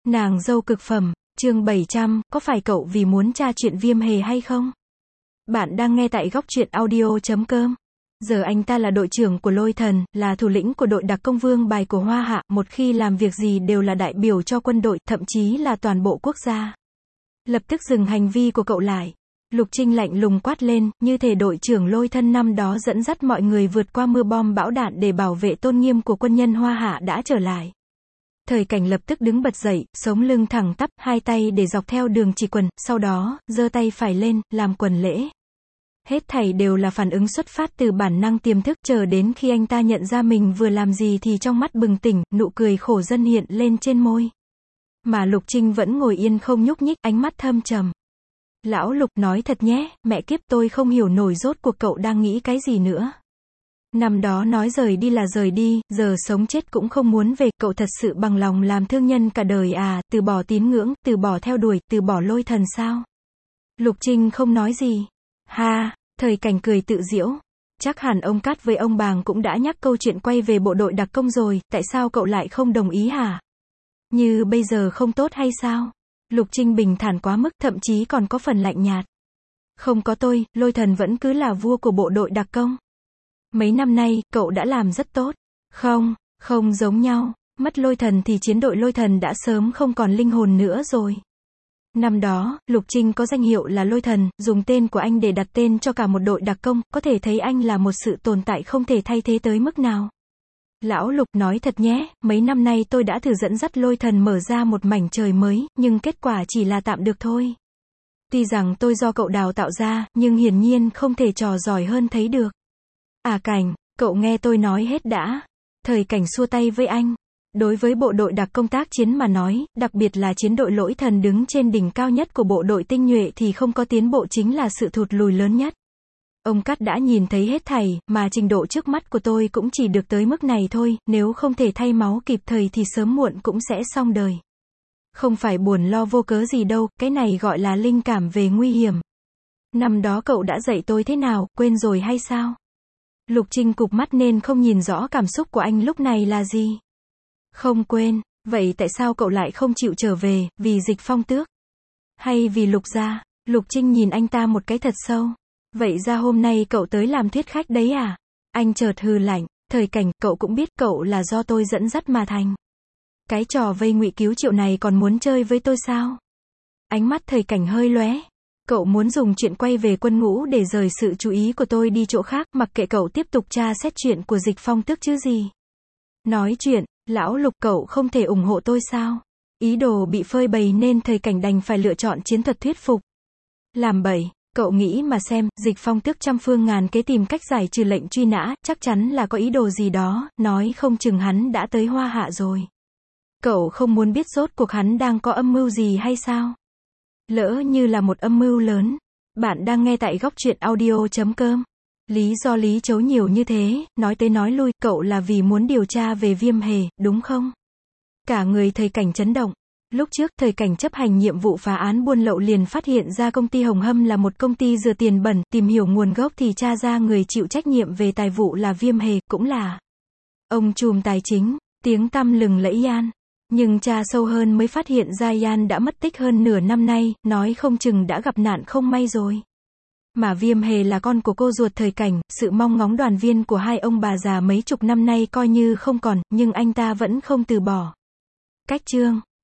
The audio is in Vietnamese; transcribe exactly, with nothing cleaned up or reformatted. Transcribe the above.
Nàng dâu cực phẩm, chương bảy trăm, có phải cậu vì muốn tra chuyện Viêm Hề hay không? Bạn đang nghe tại góc truyện audio chấm com. Giờ anh ta là đội trưởng của Lôi Thần, là thủ lĩnh của đội đặc công vương bài của Hoa Hạ, một khi làm việc gì đều là đại biểu cho quân đội, thậm chí là toàn bộ quốc gia. Lập tức dừng hành vi của cậu lại. Lục Trinh lạnh lùng quát lên, như thể đội trưởng Lôi Thân năm đó dẫn dắt mọi người vượt qua mưa bom bão đạn để bảo vệ tôn nghiêm của quân nhân Hoa Hạ đã trở lại. Thời Cảnh lập tức đứng bật dậy, sống lưng thẳng tắp, hai tay để dọc theo đường chỉ quần, sau đó, giơ tay phải lên, làm quần lễ. Hết thảy đều là phản ứng xuất phát từ bản năng tiềm thức, chờ đến khi anh ta nhận ra mình vừa làm gì thì trong mắt bừng tỉnh, nụ cười khổ dân hiện lên trên môi. Mà Lục Trinh vẫn ngồi yên không nhúc nhích, ánh mắt thâm trầm. Lão Lục, nói thật nhé, mẹ kiếp, tôi không hiểu nổi rốt cuộc cậu đang nghĩ cái gì nữa. Năm đó nói rời đi là rời đi, giờ sống chết cũng không muốn về, cậu thật sự bằng lòng làm thương nhân cả đời à, từ bỏ tín ngưỡng, từ bỏ theo đuổi, từ bỏ Lôi Thần sao? Lục Trinh không nói gì. Ha, Thời Cảnh cười tự giễu. Chắc hẳn ông Cát với ông Bàng cũng đã nhắc câu chuyện quay về bộ đội đặc công rồi, tại sao cậu lại không đồng ý hả? Như bây giờ không tốt hay sao? Lục Trinh bình thản quá mức, thậm chí còn có phần lạnh nhạt. Không có tôi, Lôi Thần vẫn cứ là vua của bộ đội đặc công. Mấy năm nay, cậu đã làm rất tốt. Không, không giống nhau. Mất Lôi Thần thì chiến đội Lôi Thần đã sớm không còn linh hồn nữa rồi. Năm đó, Lục Trinh có danh hiệu là Lôi Thần, dùng tên của anh để đặt tên cho cả một đội đặc công, có thể thấy anh là một sự tồn tại không thể thay thế tới mức nào. Lão Lục, nói thật nhé, mấy năm nay tôi đã thử dẫn dắt Lôi Thần mở ra một mảnh trời mới, nhưng kết quả chỉ là tạm được thôi. Tuy rằng tôi do cậu đào tạo ra, nhưng hiển nhiên không thể trò giỏi hơn thấy được. À Cảnh, cậu nghe tôi nói hết đã. Thời Cảnh xua tay với anh. Đối với bộ đội đặc công tác chiến mà nói, đặc biệt là chiến đội Lỗi Thần đứng trên đỉnh cao nhất của bộ đội tinh nhuệ thì không có tiến bộ chính là sự thụt lùi lớn nhất. Ông Cát đã nhìn thấy hết thảy, mà trình độ trước mắt của tôi cũng chỉ được tới mức này thôi, nếu không thể thay máu kịp thời thì sớm muộn cũng sẽ xong đời. Không phải buồn lo vô cớ gì đâu, cái này gọi là linh cảm về nguy hiểm. Năm đó cậu đã dạy tôi thế nào, quên rồi hay sao? Lục Trinh cụp mắt nên không nhìn rõ cảm xúc của anh lúc này là gì. Không quên, vậy tại sao cậu lại không chịu trở về, vì Dịch Phong Tước? Hay vì Lục gia? Lục Trinh nhìn anh ta một cái thật sâu. Vậy ra hôm nay cậu tới làm thuyết khách đấy à? Anh chợt hừ lạnh. Thời Cảnh, cậu cũng biết cậu là do tôi dẫn dắt mà thành. Cái trò vây ngụy cứu triệu này còn muốn chơi với tôi sao? Ánh mắt Thời Cảnh hơi lóe. Cậu muốn dùng chuyện quay về quân ngũ để rời sự chú ý của tôi đi chỗ khác, mặc kệ cậu tiếp tục tra xét chuyện của Dịch Phong Tước chứ gì. Nói chuyện, Lão Lục, cậu không thể ủng hộ tôi sao? Ý đồ bị phơi bày nên Thời Cảnh đành phải lựa chọn chiến thuật thuyết phục. Làm bậy, cậu nghĩ mà xem, Dịch Phong Tước trăm phương ngàn kế tìm cách giải trừ lệnh truy nã, chắc chắn là có ý đồ gì đó, nói không chừng hắn đã tới Hoa Hạ rồi. Cậu không muốn biết rốt cuộc hắn đang có âm mưu gì hay sao? Lỡ như là một âm mưu lớn. Bạn đang nghe tại góc truyện audio chấm com. Lý do Lý Chấu nhiều như thế, nói tới nói lui, cậu là vì muốn điều tra về Viêm Hề, đúng không? Cả người Thời Cảnh chấn động. Lúc trước, Thời Cảnh chấp hành nhiệm vụ phá án buôn lậu liền phát hiện ra công ty Hồng Hâm là một công ty rửa tiền bẩn, tìm hiểu nguồn gốc thì tra ra người chịu trách nhiệm về tài vụ là Viêm Hề, cũng là ông trùm tài chính, tiếng tăm lừng lẫy Yan. Nhưng tra sâu hơn mới phát hiện ra Yan đã mất tích hơn nửa năm nay, nói không chừng đã gặp nạn không may rồi. Mà Viêm Hề là con của cô ruột Thời Cảnh, sự mong ngóng đoàn viên của hai ông bà già mấy chục năm nay coi như không còn, nhưng anh ta vẫn không từ bỏ. Cách chương